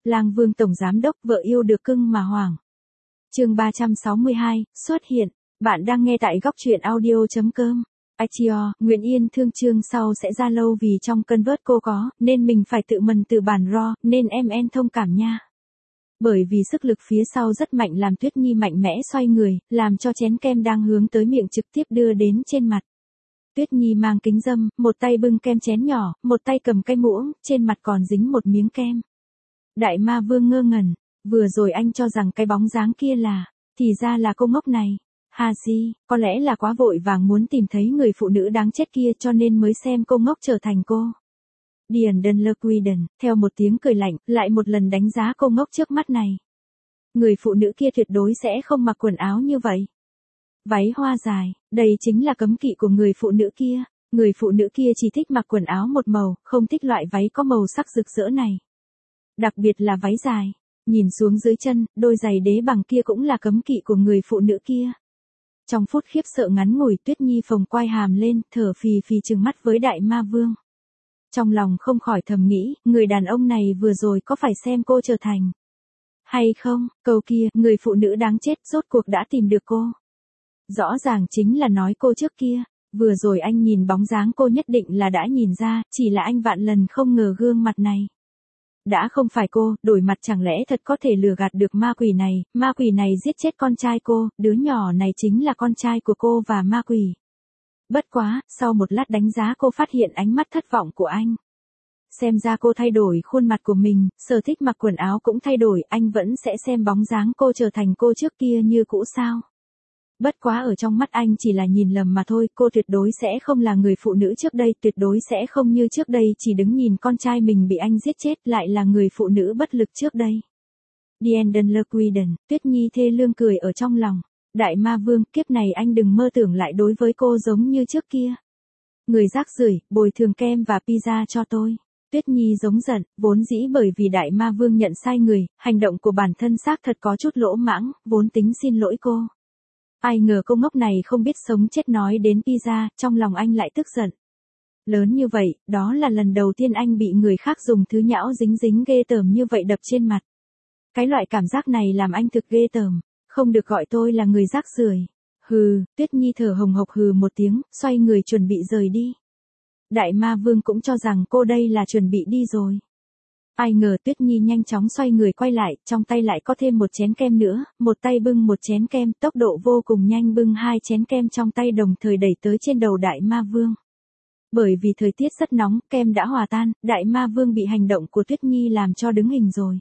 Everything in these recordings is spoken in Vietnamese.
Lang Vương tổng giám đốc vợ yêu được cưng mà hoảng. Chương 362, xuất hiện. Bạn đang nghe tại góc truyện audio.com. Achio, Nguyễn Yên thương chương sau sẽ ra lâu vì trong cơn vớt cô có, nên mình phải tự mần tự bản ro, nên em thông cảm nha. Bởi vì sức lực phía sau rất mạnh làm Tuyết Nhi mạnh mẽ xoay người, làm cho chén kem đang hướng tới miệng trực tiếp đưa đến trên mặt. Tuyết Nhi mang kính râm, một tay bưng kem chén nhỏ, một tay cầm cái muỗng, trên mặt còn dính một miếng kem. Đại Ma Vương ngơ ngẩn, vừa rồi anh cho rằng cái bóng dáng kia là, thì ra là cô ngốc này. Hà gì, có lẽ là quá vội vàng muốn tìm thấy người phụ nữ đáng chết kia cho nên mới xem cô ngốc trở thành cô. Điền Đơn Lơ Quy Đần, theo một tiếng cười lạnh, lại một lần đánh giá cô ngốc trước mắt này. Người phụ nữ kia tuyệt đối sẽ không mặc quần áo như vậy. Váy hoa dài, đây chính là cấm kỵ của người phụ nữ kia. Người phụ nữ kia chỉ thích mặc quần áo một màu, không thích loại váy có màu sắc rực rỡ này. Đặc biệt là váy dài. Nhìn xuống dưới chân, đôi giày đế bằng kia cũng là cấm kỵ của người phụ nữ kia. Trong phút khiếp sợ ngắn ngủi, Tuyết Nhi phồng quai hàm lên, thở phì phì trừng mắt với Đại Ma Vương. Trong lòng không khỏi thầm nghĩ, người đàn ông này vừa rồi có phải xem cô trở thành hay không? Câu kia, người phụ nữ đáng chết rốt cuộc đã tìm được cô. Rõ ràng chính là nói cô trước kia. Vừa rồi anh nhìn bóng dáng cô nhất định là đã nhìn ra, chỉ là anh vạn lần không ngờ gương mặt này. Đã không phải cô, đổi mặt chẳng lẽ thật có thể lừa gạt được ma quỷ này giết chết con trai cô, đứa nhỏ này chính là con trai của cô và ma quỷ. Bất quá, sau một lát đánh giá cô phát hiện ánh mắt thất vọng của anh. Xem ra cô thay đổi khuôn mặt của mình, sở thích mặc quần áo cũng thay đổi, anh vẫn sẽ xem bóng dáng cô trở thành cô trước kia như cũ sao. Bất quá ở trong mắt anh chỉ là nhìn lầm mà thôi, cô tuyệt đối sẽ không là người phụ nữ trước đây, tuyệt đối sẽ không như trước đây chỉ đứng nhìn con trai mình bị anh giết chết lại là người phụ nữ bất lực trước đây. Điền Đơn Lơ Quy Đần, Tuyết Nhi thê lương cười ở trong lòng. Đại Ma Vương, kiếp này anh đừng mơ tưởng lại đối với cô giống như trước kia. Người rác rưởi, bồi thường kem và pizza cho tôi. Tuyết Nhi giống giận, vốn dĩ bởi vì Đại Ma Vương nhận sai người, hành động của bản thân xác thật có chút lỗ mãng, vốn tính xin lỗi cô. Ai ngờ cô ngốc này không biết sống chết nói đến pizza, trong lòng anh lại tức giận. Lớn như vậy, đó là lần đầu tiên anh bị người khác dùng thứ nhão dính ghê tởm như vậy đập trên mặt. Cái loại cảm giác này làm anh thực ghê tởm, không được gọi tôi là người rác rưởi. Hừ, Tuyết Nhi thở hồng hộc hừ một tiếng, xoay người chuẩn bị rời đi. Đại Ma Vương cũng cho rằng cô đây là chuẩn bị đi rồi. Ai ngờ Tuyết Nhi nhanh chóng xoay người quay lại, trong tay lại có thêm một chén kem nữa, một tay bưng một chén kem, tốc độ vô cùng nhanh bưng hai chén kem trong tay đồng thời đẩy tới trên đầu Đại Ma Vương. Bởi vì thời tiết rất nóng, kem đã hòa tan, Đại Ma Vương bị hành động của Tuyết Nhi làm cho đứng hình rồi.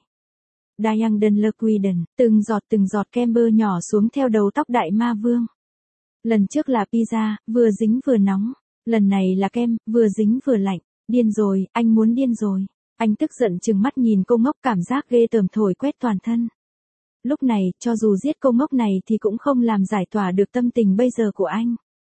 Điền Đơn Lơ Quy Đần, từng giọt kem bơ nhỏ xuống theo đầu tóc Đại Ma Vương. Lần trước là pizza, vừa dính vừa nóng, lần này là kem, vừa dính vừa lạnh. Điên rồi, anh muốn điên rồi. Anh tức giận trừng mắt nhìn cô ngốc, cảm giác ghê tởm thổi quét toàn thân. Lúc này, cho dù giết cô ngốc này thì cũng không làm giải tỏa được tâm tình bây giờ của anh.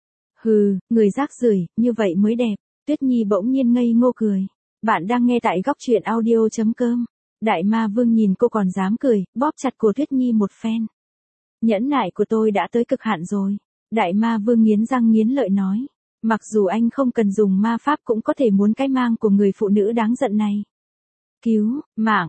Hừ, người rác rưởi, như vậy mới đẹp. Tuyết Nhi bỗng nhiên ngây ngô cười. Bạn đang nghe tại góc truyện audio.com. Đại Ma Vương nhìn cô còn dám cười, bóp chặt cổ Tuyết Nhi một phen. Nhẫn nại của tôi đã tới cực hạn rồi. Đại Ma Vương nghiến răng nghiến lợi nói. Mặc dù anh không cần dùng ma pháp cũng có thể muốn cái mang của người phụ nữ đáng giận này. Cứu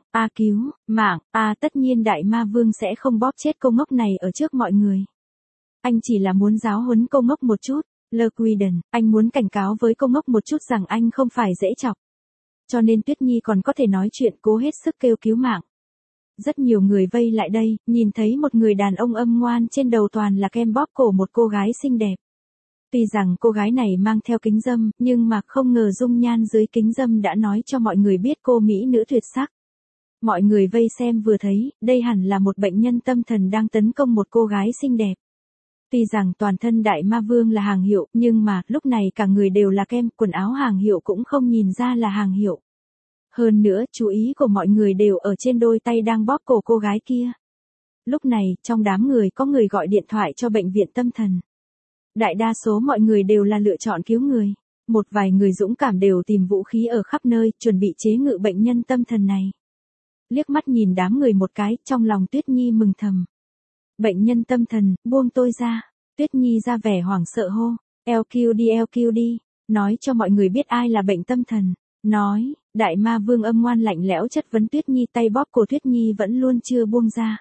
mạng, tất nhiên Đại Ma Vương sẽ không bóp chết cô ngốc này ở trước mọi người. Anh chỉ là muốn giáo huấn cô ngốc một chút. Lơ Quy Đần, anh muốn cảnh cáo với cô ngốc một chút rằng anh không phải dễ chọc. Cho nên Tuyết Nhi còn có thể nói chuyện cố hết sức kêu cứu mạng. Rất nhiều người vây lại đây, nhìn thấy một người đàn ông âm ngoan trên đầu toàn là kem bóp cổ một cô gái xinh đẹp. Tuy rằng cô gái này mang theo kính râm, nhưng mà không ngờ dung nhan dưới kính râm đã nói cho mọi người biết cô mỹ nữ tuyệt sắc. Mọi người vây xem vừa thấy, đây hẳn là một bệnh nhân tâm thần đang tấn công một cô gái xinh đẹp. Tuy rằng toàn thân Đại Ma Vương là hàng hiệu, nhưng mà, lúc này cả người đều là kem, quần áo hàng hiệu cũng không nhìn ra là hàng hiệu. Hơn nữa, chú ý của mọi người đều ở trên đôi tay đang bóp cổ cô gái kia. Lúc này, trong đám người có người gọi điện thoại cho bệnh viện tâm thần. Đại đa số mọi người đều là lựa chọn cứu người. Một vài người dũng cảm đều tìm vũ khí ở khắp nơi, chuẩn bị chế ngự bệnh nhân tâm thần này. Liếc mắt nhìn đám người một cái, trong lòng Tuyết Nhi mừng thầm. Bệnh nhân tâm thần, buông tôi ra. Tuyết Nhi ra vẻ hoảng sợ hô. LQD, nói cho mọi người biết ai là bệnh tâm thần. Đại ma vương âm ngoan lạnh lẽo chất vấn Tuyết Nhi, tay bóp cổ Tuyết Nhi vẫn luôn chưa buông ra.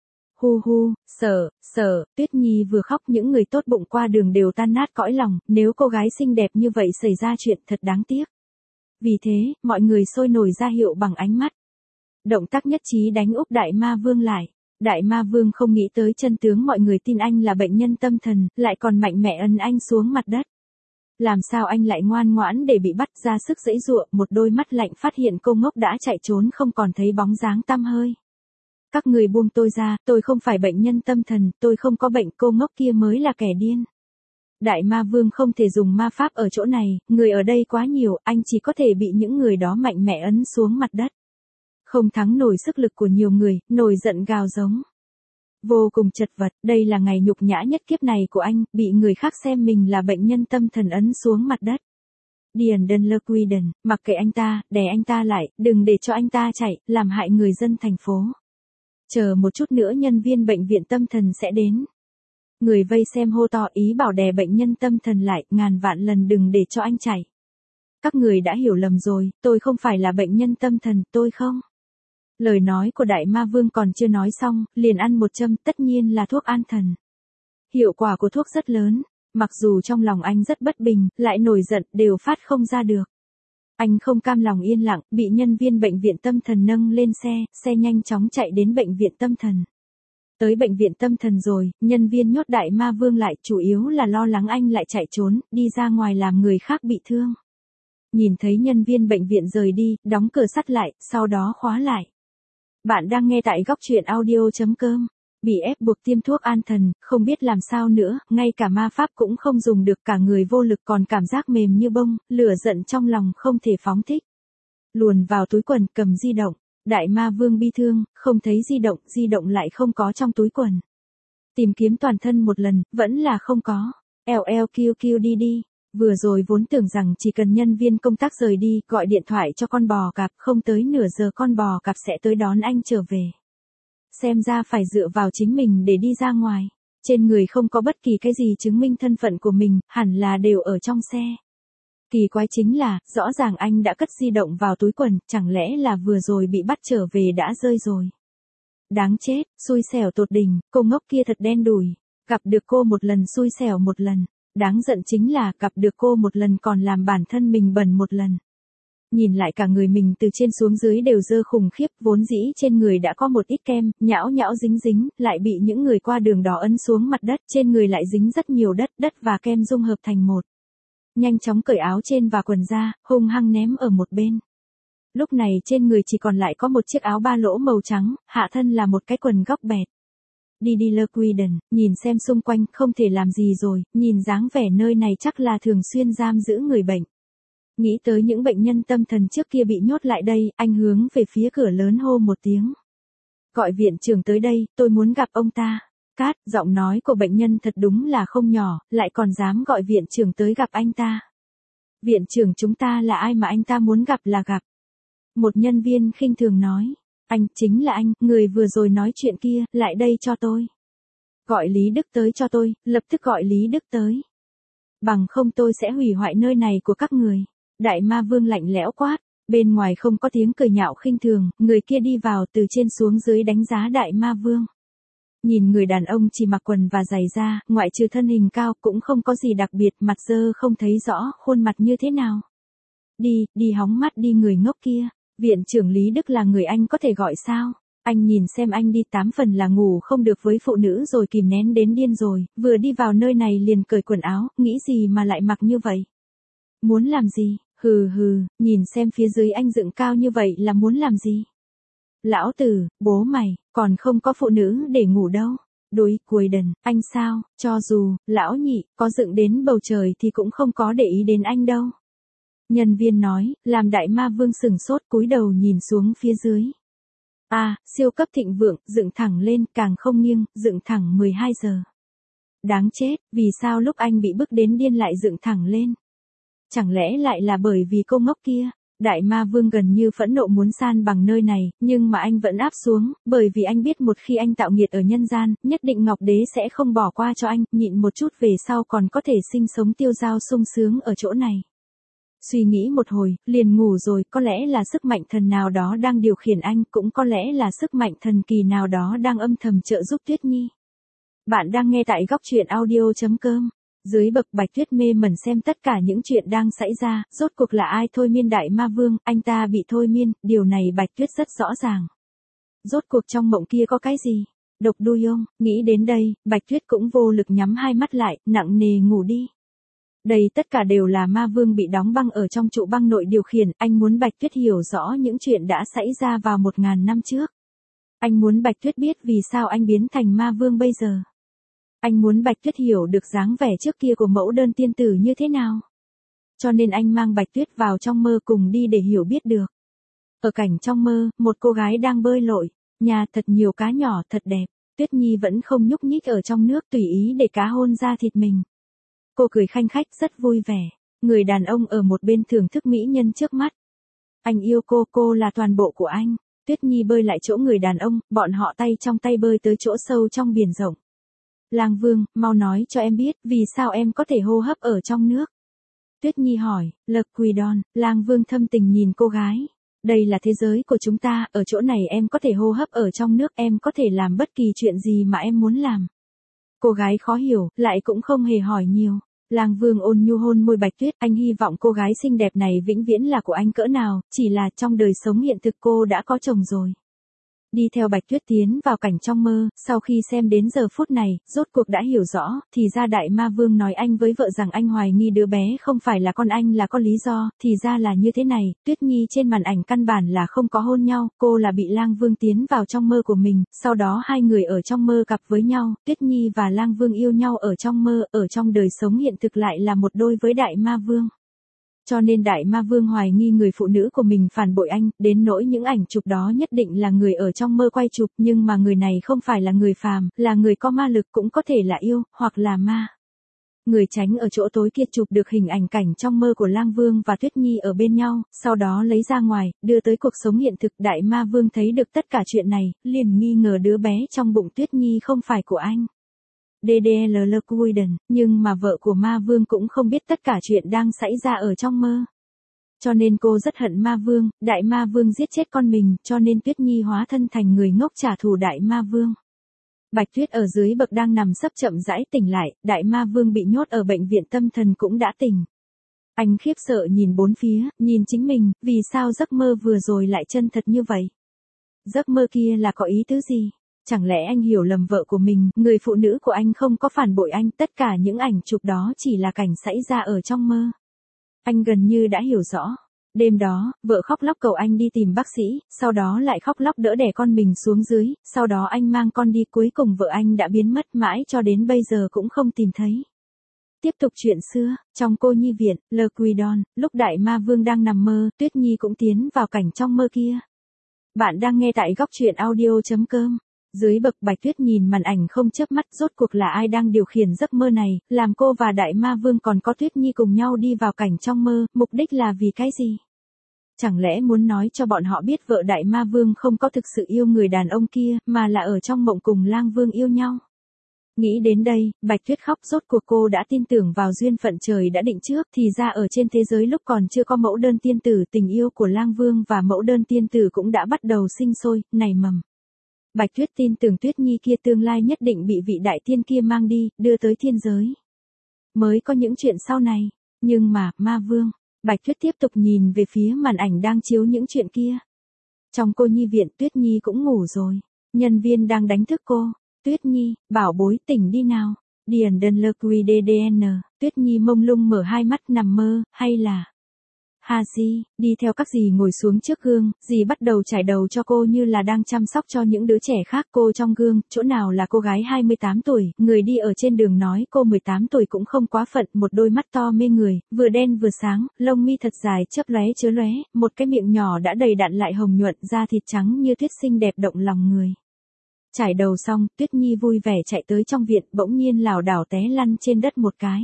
Hu hu, sợ, Tuyết Nhi vừa khóc những người tốt bụng qua đường đều tan nát cõi lòng, nếu cô gái xinh đẹp như vậy xảy ra chuyện thật đáng tiếc. Vì thế, mọi người sôi nổi ra hiệu bằng ánh mắt. Động tác nhất trí đánh úp đại ma vương lại. Đại ma vương không nghĩ tới chân tướng mọi người tin anh là bệnh nhân tâm thần, lại còn mạnh mẽ ấn anh xuống mặt đất. Làm sao anh lại ngoan ngoãn để bị bắt, ra sức giãy giụa, một đôi mắt lạnh phát hiện cô ngốc đã chạy trốn không còn thấy bóng dáng tăm hơi. Các người buông tôi ra, tôi không phải bệnh nhân tâm thần, tôi không có bệnh, cô ngốc kia mới là kẻ điên. Đại ma vương không thể dùng ma pháp ở chỗ này, người ở đây quá nhiều, anh chỉ có thể bị những người đó mạnh mẽ ấn xuống mặt đất. Không thắng nổi sức lực của nhiều người, nổi giận gào giống. Vô cùng chật vật, đây là ngày nhục nhã nhất kiếp này của anh, bị người khác xem mình là bệnh nhân tâm thần ấn xuống mặt đất. Điền Đơn Lơ Quy Đần, mặc kệ anh ta, đè anh ta lại, đừng để cho anh ta chạy, làm hại người dân thành phố. Chờ một chút nữa nhân viên bệnh viện tâm thần sẽ đến. Người vây xem hô to ý bảo đè bệnh nhân tâm thần lại, ngàn vạn lần đừng để cho anh chạy. Các người đã hiểu lầm rồi, tôi không phải là bệnh nhân tâm thần, tôi không. Lời nói của đại ma vương còn chưa nói xong, liền ăn một châm, tất nhiên là thuốc an thần. Hiệu quả của thuốc rất lớn, mặc dù trong lòng anh rất bất bình, lại nổi giận, đều phát không ra được. Anh không cam lòng yên lặng, bị nhân viên bệnh viện tâm thần nâng lên xe nhanh chóng chạy đến bệnh viện tâm thần. Tới bệnh viện tâm thần rồi, nhân viên nhốt đại ma vương lại, chủ yếu là lo lắng anh lại chạy trốn, đi ra ngoài làm người khác bị thương. Nhìn thấy nhân viên bệnh viện rời đi, đóng cửa sắt lại, sau đó khóa lại. Bạn đang nghe tại góc truyện audio.com. Bị ép buộc tiêm thuốc an thần, không biết làm sao nữa, ngay cả ma pháp cũng không dùng được, cả người vô lực còn cảm giác mềm như bông, lửa giận trong lòng không thể phóng thích. Luồn vào túi quần, cầm di động. Đại ma vương bi thương, không thấy di động lại không có trong túi quần. Tìm kiếm toàn thân một lần, vẫn là không có. LLQQDD. Vừa rồi vốn tưởng rằng chỉ cần nhân viên công tác rời đi, gọi điện thoại cho con bò cạp, không tới nửa giờ con bò cạp sẽ tới đón anh trở về. Xem ra phải dựa vào chính mình để đi ra ngoài. Trên người không có bất kỳ cái gì chứng minh thân phận của mình, hẳn là đều ở trong xe. Kỳ quái chính là, rõ ràng anh đã cất di động vào túi quần, chẳng lẽ là vừa rồi bị bắt trở về đã rơi rồi. Đáng chết, xui xẻo tột đỉnh, cô ngốc kia thật đen đủi. Gặp được cô một lần xui xẻo một lần. Đáng giận chính là, gặp được cô một lần còn làm bản thân mình bẩn một lần. Nhìn lại cả người mình từ trên xuống dưới đều dơ khủng khiếp, vốn dĩ trên người đã có một ít kem, nhão nhão dính dính, lại bị những người qua đường đó ấn xuống mặt đất, trên người lại dính rất nhiều đất và kem dung hợp thành một. Nhanh chóng cởi áo trên và quần ra, hung hăng ném ở một bên. Lúc này trên người chỉ còn lại có một chiếc áo ba lỗ màu trắng, hạ thân là một cái quần góc bẹt. Đi Lơ Quy Đần, nhìn xem xung quanh, không thể làm gì rồi, nhìn dáng vẻ nơi này chắc là thường xuyên giam giữ người bệnh. Nghĩ tới những bệnh nhân tâm thần trước kia bị nhốt lại đây, anh hướng về phía cửa lớn hô một tiếng. Gọi viện trưởng tới đây, tôi muốn gặp ông ta. Cát, giọng nói của bệnh nhân thật đúng là không nhỏ, lại còn dám gọi viện trưởng tới gặp anh ta. Viện trưởng chúng ta là ai mà anh ta muốn gặp là gặp. Một nhân viên khinh thường nói. Anh, chính là anh, người vừa rồi nói chuyện kia, lại đây cho tôi. Gọi Lý Đức tới cho tôi, lập tức gọi Lý Đức tới. Bằng không tôi sẽ hủy hoại nơi này của các người. Đại ma vương lạnh lẽo quát, bên ngoài không có tiếng cười nhạo khinh thường, người kia đi vào từ trên xuống dưới đánh giá đại ma vương. Nhìn người đàn ông chỉ mặc quần và giày da, ngoại trừ thân hình cao cũng không có gì đặc biệt, mặt dơ không thấy rõ khuôn mặt như thế nào. Đi hóng mắt đi người ngốc kia. Viện trưởng Lý Đức là người anh có thể gọi sao? Anh nhìn xem anh đi 8 phần là ngủ không được với phụ nữ rồi kìm nén đến điên rồi, vừa đi vào nơi này liền cởi quần áo, nghĩ gì mà lại mặc như vậy? Muốn làm gì? Hừ, nhìn xem phía dưới anh dựng cao như vậy là muốn làm gì? Lão tử, bố mày, còn không có phụ nữ để ngủ đâu. Đối, Cuối Đần, anh sao, cho dù, lão nhị, có dựng đến bầu trời thì cũng không có để ý đến anh đâu. Nhân viên nói, làm đại ma vương sừng sốt cúi đầu nhìn xuống phía dưới. Siêu cấp thịnh vượng, dựng thẳng lên, càng không nghiêng, dựng thẳng 12 giờ. Đáng chết, vì sao lúc anh bị bức đến điên lại dựng thẳng lên? Chẳng lẽ lại là bởi vì cô ngốc kia? Đại ma vương gần như phẫn nộ muốn san bằng nơi này, nhưng mà anh vẫn áp xuống, bởi vì anh biết một khi anh tạo nghiệt ở nhân gian, nhất định Ngọc Đế sẽ không bỏ qua cho anh, nhịn một chút về sau còn có thể sinh sống tiêu dao sung sướng ở chỗ này. Suy nghĩ một hồi, liền ngủ rồi, có lẽ là sức mạnh thần nào đó đang điều khiển anh, cũng có lẽ là sức mạnh thần kỳ nào đó đang âm thầm trợ giúp Tuyết Nhi. Bạn đang nghe tại góc truyện audio.com. Dưới bậc Bạch Tuyết mê mẩn xem tất cả những chuyện đang xảy ra, rốt cuộc là ai thôi miên đại ma vương, anh ta bị thôi miên, điều này Bạch Tuyết rất rõ ràng. Rốt cuộc trong mộng kia có cái gì? Độc đuôi ông, nghĩ đến đây, Bạch Tuyết cũng vô lực nhắm hai mắt lại, nặng nề ngủ đi. Đây tất cả đều là ma vương bị đóng băng ở trong trụ băng nội điều khiển, anh muốn Bạch Tuyết hiểu rõ những chuyện đã xảy ra vào 1000 năm trước. Anh muốn Bạch Tuyết biết vì sao anh biến thành ma vương bây giờ. Anh muốn Bạch Tuyết hiểu được dáng vẻ trước kia của mẫu đơn tiên tử như thế nào. Cho nên anh mang Bạch Tuyết vào trong mơ cùng đi để hiểu biết được. Ở cảnh trong mơ, một cô gái đang bơi lội, nhà thật nhiều cá nhỏ thật đẹp, Tuyết Nhi vẫn không nhúc nhích ở trong nước tùy ý để cá hôn ra thịt mình. Cô cười khanh khách rất vui vẻ, người đàn ông ở một bên thưởng thức mỹ nhân trước mắt. Anh yêu cô là toàn bộ của anh. Tuyết Nhi bơi lại chỗ người đàn ông, bọn họ tay trong tay bơi tới chỗ sâu trong biển rộng. Lang Vương, mau nói cho em biết, vì sao em có thể hô hấp ở trong nước? Tuyết Nhi hỏi, Quidon, Lang Vương thâm tình nhìn cô gái. Đây là thế giới của chúng ta, ở chỗ này em có thể hô hấp ở trong nước, em có thể làm bất kỳ chuyện gì mà em muốn làm. Cô gái khó hiểu, lại cũng không hề hỏi nhiều. Lang Vương ôn nhu hôn môi Bạch Tuyết, anh hy vọng cô gái xinh đẹp này vĩnh viễn là của anh cỡ nào, chỉ là trong đời sống hiện thực cô đã có chồng rồi. Đi theo Bạch Tuyết tiến vào cảnh trong mơ, sau khi xem đến giờ phút này, rốt cuộc đã hiểu rõ, thì ra đại ma vương nói anh với vợ rằng anh hoài nghi đứa bé không phải là con anh là có lý do, thì ra là như thế này, Tuyết Nhi trên màn ảnh căn bản là không có hôn nhau, cô là bị Lang Vương tiến vào trong mơ của mình, sau đó hai người ở trong mơ cặp với nhau, Tuyết Nhi và Lang Vương yêu nhau ở trong mơ, ở trong đời sống hiện thực lại là một đôi với đại ma vương. Cho nên đại ma vương hoài nghi người phụ nữ của mình phản bội anh, đến nỗi những ảnh chụp đó nhất định là người ở trong mơ quay chụp, nhưng mà người này không phải là người phàm, là người có ma lực, cũng có thể là yêu, hoặc là ma. Người tránh ở chỗ tối kia chụp được hình ảnh cảnh trong mơ của Lang Vương và Tuyết Nhi ở bên nhau, sau đó lấy ra ngoài, đưa tới cuộc sống hiện thực. Đại ma vương thấy được tất cả chuyện này, liền nghi ngờ đứa bé trong bụng Tuyết Nhi không phải của anh. DDLL Quiden, nhưng mà vợ của ma vương cũng không biết tất cả chuyện đang xảy ra ở trong mơ. Cho nên cô rất hận ma vương, đại ma vương giết chết con mình, cho nên Tuyết Nhi hóa thân thành người ngốc trả thù đại ma vương. Bạch Tuyết ở dưới bậc đang nằm sấp chậm rãi tỉnh lại, đại ma vương bị nhốt ở bệnh viện tâm thần cũng đã tỉnh. Anh khiếp sợ nhìn bốn phía, nhìn chính mình, vì sao giấc mơ vừa rồi lại chân thật như vậy? Giấc mơ kia là có ý tứ gì? Chẳng lẽ anh hiểu lầm vợ của mình, người phụ nữ của anh không có phản bội anh, tất cả những ảnh chụp đó chỉ là cảnh xảy ra ở trong mơ. Anh gần như đã hiểu rõ. Đêm đó, vợ khóc lóc cầu anh đi tìm bác sĩ, sau đó lại khóc lóc đỡ đè con mình xuống dưới, sau đó anh mang con đi, cuối cùng vợ anh đã biến mất mãi cho đến bây giờ cũng không tìm thấy. Tiếp tục chuyện xưa, trong cô nhi viện, Quidon, lúc đại ma vương đang nằm mơ, Tuyết Nhi cũng tiến vào cảnh trong mơ kia. Bạn đang nghe tại góc truyện audio.com. Dưới bậc Bạch Tuyết nhìn màn ảnh không chớp mắt, rốt cuộc là ai đang điều khiển giấc mơ này, làm cô và đại ma vương còn có Tuyết Nhi cùng nhau đi vào cảnh trong mơ, mục đích là vì cái gì? Chẳng lẽ muốn nói cho bọn họ biết vợ đại ma vương không có thực sự yêu người đàn ông kia, mà là ở trong mộng cùng Lang Vương yêu nhau? Nghĩ đến đây, Bạch Tuyết khóc, rốt cuộc cô đã tin tưởng vào duyên phận trời đã định trước, thì ra ở trên thế giới lúc còn chưa có mẫu đơn tiên tử, tình yêu của Lang Vương và mẫu đơn tiên tử cũng đã bắt đầu sinh sôi, nảy mầm. Bạch Tuyết tin tưởng Tuyết Nhi kia tương lai nhất định bị vị đại tiên kia mang đi, đưa tới thiên giới. Mới có những chuyện sau này, nhưng mà, ma vương, Bạch Tuyết tiếp tục nhìn về phía màn ảnh đang chiếu những chuyện kia. Trong cô nhi viện, Tuyết Nhi cũng ngủ rồi, nhân viên đang đánh thức cô. Tuyết Nhi, bảo bối tỉnh đi nào. Điền đơn lơ quy DDN, Tuyết Nhi mông lung mở hai mắt nằm mơ, hay là... Hà Di, đi theo các dì ngồi xuống trước gương, dì bắt đầu chải đầu cho cô như là đang chăm sóc cho những đứa trẻ khác. Cô trong gương, chỗ nào là cô gái 28 tuổi, người đi ở trên đường nói cô 18 tuổi cũng không quá phận, một đôi mắt to mê người, vừa đen vừa sáng, lông mi thật dài chớp lóe chớ lóe, một cái miệng nhỏ đã đầy đặn lại hồng nhuận, da thịt trắng như tuyết xinh đẹp động lòng người. Chải đầu xong, Tuyết Nhi vui vẻ chạy tới trong viện, bỗng nhiên lảo đảo té lăn trên đất một cái.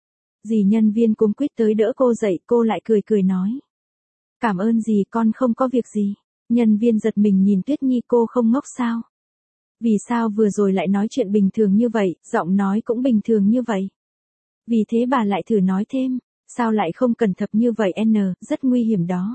Dì nhân viên cuống quýt tới đỡ cô dậy, cô lại cười cười nói. Cảm ơn dì, con không có việc gì. Nhân viên giật mình nhìn Tuyết Nhi, cô không ngốc sao? Vì sao vừa rồi lại nói chuyện bình thường như vậy, giọng nói cũng bình thường như vậy? Vì thế bà lại thử nói thêm. Sao lại không cẩn thận như vậy rất nguy hiểm đó.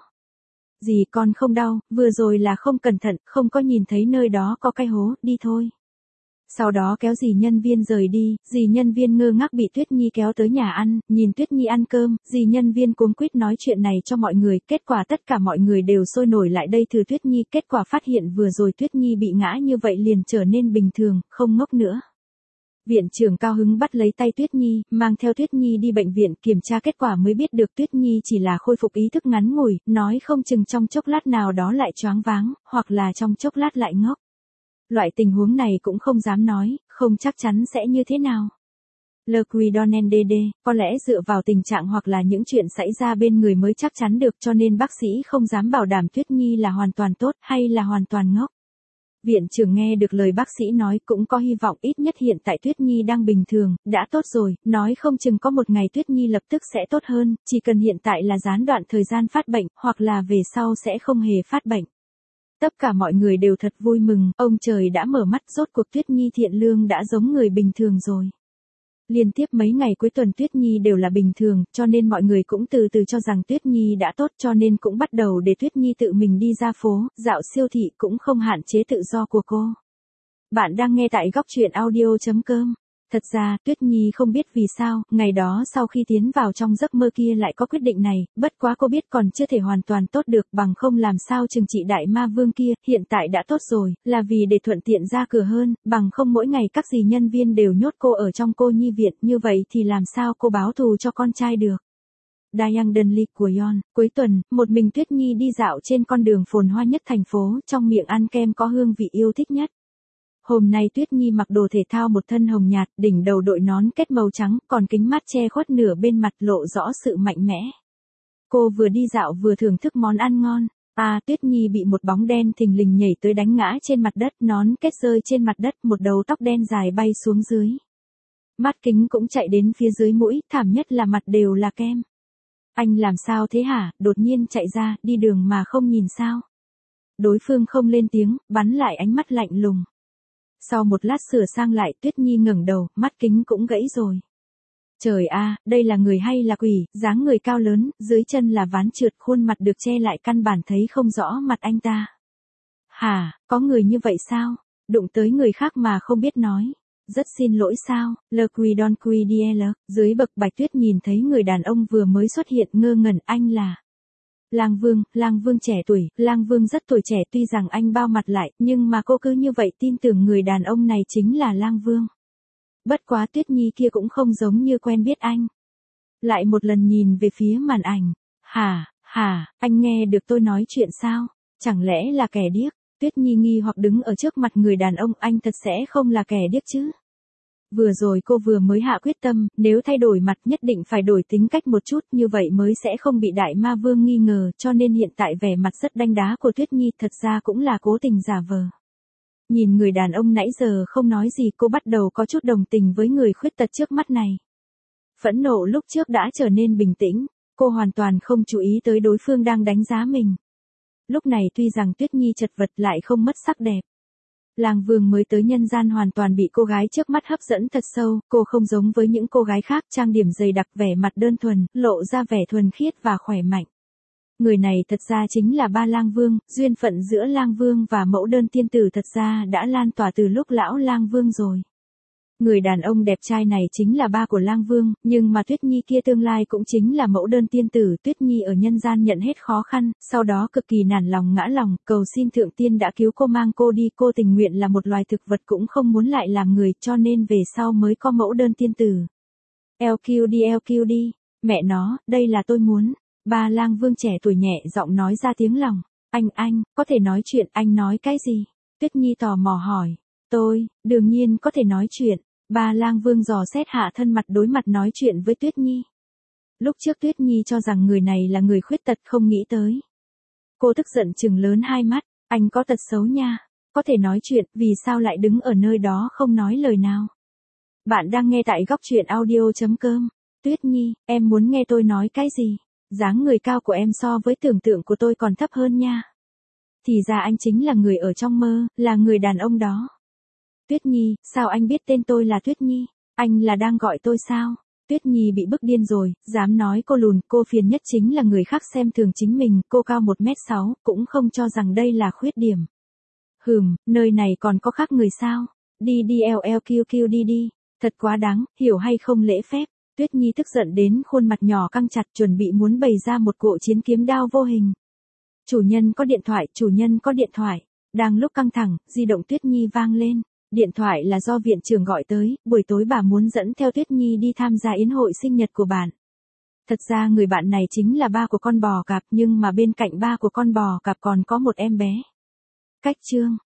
Dì con không đau, vừa rồi là không cẩn thận, không có nhìn thấy nơi đó có cái hố, đi thôi. Sau đó kéo dì nhân viên rời đi, dì nhân viên ngơ ngác bị Tuyết Nhi kéo tới nhà ăn, nhìn Tuyết Nhi ăn cơm, dì nhân viên cuống quýt nói chuyện này cho mọi người, kết quả tất cả mọi người đều sôi nổi lại đây thử Tuyết Nhi, kết quả phát hiện vừa rồi Tuyết Nhi bị ngã như vậy liền trở nên bình thường, không ngốc nữa. Viện trưởng cao hứng bắt lấy tay Tuyết Nhi, mang theo Tuyết Nhi đi bệnh viện kiểm tra kết quả mới biết được Tuyết Nhi chỉ là khôi phục ý thức ngắn ngủi, nói không chừng trong chốc lát nào đó lại choáng váng, hoặc là trong chốc lát lại ngốc. Loại tình huống này cũng không dám nói, không chắc chắn sẽ như thế nào. Le Quidonen DD, có lẽ dựa vào tình trạng hoặc là những chuyện xảy ra bên người mới chắc chắn được cho nên bác sĩ không dám bảo đảm Tuyết Nhi là hoàn toàn tốt hay là hoàn toàn ngốc. Viện trưởng nghe được lời bác sĩ nói cũng có hy vọng ít nhất hiện tại Tuyết Nhi đang bình thường, đã tốt rồi, nói không chừng có một ngày Tuyết Nhi lập tức sẽ tốt hơn, chỉ cần hiện tại là gián đoạn thời gian phát bệnh, hoặc là về sau sẽ không hề phát bệnh. Tất cả mọi người đều thật vui mừng, ông trời đã mở mắt rốt cuộc Tuyết Nhi thiện lương đã giống người bình thường rồi. Liên tiếp mấy ngày cuối tuần Tuyết Nhi đều là bình thường, cho nên mọi người cũng từ từ cho rằng Tuyết Nhi đã tốt cho nên cũng bắt đầu để Tuyết Nhi tự mình đi ra phố, dạo siêu thị cũng không hạn chế tự do của cô. Bạn đang nghe tại góc truyện audio.com. Thật ra, Tuyết Nhi không biết vì sao, ngày đó sau khi tiến vào trong giấc mơ kia lại có quyết định này, bất quá cô biết còn chưa thể hoàn toàn tốt được bằng không làm sao trừng trị đại ma vương kia, hiện tại đã tốt rồi, là vì để thuận tiện ra cửa hơn, bằng không mỗi ngày các dì nhân viên đều nhốt cô ở trong cô nhi viện, như vậy thì làm sao cô báo thù cho con trai được. Diane Dunley của Yon, cuối tuần, một mình Tuyết Nhi đi dạo trên con đường phồn hoa nhất thành phố, trong miệng ăn kem có hương vị yêu thích nhất. Hôm nay Tuyết Nhi mặc đồ thể thao một thân hồng nhạt, đỉnh đầu đội nón kết màu trắng, còn kính mát che khuất nửa bên mặt lộ rõ sự mạnh mẽ. Cô vừa đi dạo vừa thưởng thức món ăn ngon. Tuyết Nhi bị một bóng đen thình lình nhảy tới đánh ngã trên mặt đất, nón kết rơi trên mặt đất, một đầu tóc đen dài bay xuống dưới. Mắt kính cũng chạy đến phía dưới mũi, thảm nhất là mặt đều là kem. Anh làm sao thế hả, đột nhiên chạy ra, đi đường mà không nhìn sao. Đối phương không lên tiếng, bắn lại ánh mắt lạnh lùng. Sau một lát sửa sang lại Tuyết Nhi ngẩng đầu, mắt kính cũng gãy rồi. Trời đây là người hay là quỷ, dáng người cao lớn, dưới chân là ván trượt, khuôn mặt được che lại căn bản thấy không rõ mặt anh ta. Hả, có người như vậy sao? Đụng tới người khác mà không biết nói. Rất xin lỗi sao, Le Quidon Quidiel, dưới bậc Bạch Tuyết nhìn thấy người đàn ông vừa mới xuất hiện ngơ ngẩn, anh là Lang Vương trẻ tuổi, Lang Vương rất tuổi trẻ tuy rằng anh bao mặt lại, nhưng mà cô cứ như vậy tin tưởng người đàn ông này chính là Lang Vương. Bất quá Tuyết Nhi kia cũng không giống như quen biết anh. Lại một lần nhìn về phía màn ảnh. Hả, anh nghe được tôi nói chuyện sao? Chẳng lẽ là kẻ điếc? Tuyết Nhi nghi hoặc đứng ở trước mặt người đàn ông, anh thật sẽ không là kẻ điếc chứ? Vừa rồi cô vừa mới hạ quyết tâm, nếu thay đổi mặt nhất định phải đổi tính cách một chút, như vậy mới sẽ không bị đại ma vương nghi ngờ, cho nên hiện tại vẻ mặt rất đanh đá của Tuyết Nhi thật ra cũng là cố tình giả vờ. Nhìn người đàn ông nãy giờ không nói gì, cô bắt đầu có chút đồng tình với người khuyết tật trước mắt này. Phẫn nộ lúc trước đã trở nên bình tĩnh, cô hoàn toàn không chú ý tới đối phương đang đánh giá mình. Lúc này tuy rằng Tuyết Nhi chật vật lại không mất sắc đẹp. Lang Vương mới tới nhân gian hoàn toàn bị cô gái trước mắt hấp dẫn thật sâu, cô không giống với những cô gái khác, trang điểm dày đặc, vẻ mặt đơn thuần, lộ ra vẻ thuần khiết và khỏe mạnh. Người này thật ra chính là ba Lang Vương, duyên phận giữa Lang Vương và mẫu đơn tiên tử thật ra đã lan tỏa từ lúc lão Lang Vương rồi. Người đàn ông đẹp trai này chính là ba của Lang Vương, nhưng mà Tuyết Nhi kia tương lai cũng chính là mẫu đơn tiên tử. Tuyết Nhi ở nhân gian nhận hết khó khăn, sau đó cực kỳ nản lòng ngã lòng, cầu xin thượng tiên đã cứu cô, mang cô đi, cô tình nguyện là một loài thực vật cũng không muốn lại làm người, cho nên về sau mới có mẫu đơn tiên tử. LQD, mẹ nó, đây là tôi muốn. Ba Lang Vương trẻ tuổi nhẹ giọng nói ra tiếng lòng. Anh, có thể nói chuyện, anh nói cái gì? Tuyết Nhi tò mò hỏi. Tôi, đương nhiên có thể nói chuyện. Ba Lang Vương dò xét hạ thân mặt đối mặt nói chuyện với Tuyết Nhi. Lúc trước Tuyết Nhi cho rằng người này là người khuyết tật, không nghĩ tới. Cô tức giận trừng lớn hai mắt. Anh có tật xấu nha. Có thể nói chuyện, vì sao lại đứng ở nơi đó không nói lời nào? Bạn đang nghe tại góc truyện audio.com. Tuyết Nhi, em muốn nghe tôi nói cái gì? Dáng người cao của em so với tưởng tượng của tôi còn thấp hơn nha. Thì ra anh chính là người ở trong mơ, là người đàn ông đó. Tuyết Nhi, sao anh biết tên tôi là Tuyết Nhi? Anh là đang gọi tôi sao? Tuyết Nhi bị bức điên rồi, dám nói cô lùn, cô phiền nhất chính là người khác xem thường chính mình, cô cao 1m6, cũng không cho rằng đây là khuyết điểm. Nơi này còn có khác người sao? Đi đi LLQQ đi đi, thật quá đáng, hiểu hay không lễ phép. Tuyết Nhi tức giận đến khuôn mặt nhỏ căng chặt chuẩn bị muốn bày ra một cuộc chiến kiếm đao vô hình. Chủ nhân có điện thoại, chủ nhân có điện thoại. Đang lúc căng thẳng, di động Tuyết Nhi vang lên. Điện thoại là do viện trưởng gọi tới, buổi tối bà muốn dẫn theo Tuyết Nhi đi tham gia yến hội sinh nhật của bạn. Thật ra người bạn này chính là ba của con bò cạp, nhưng mà bên cạnh ba của con bò cạp còn có một em bé. Cách chương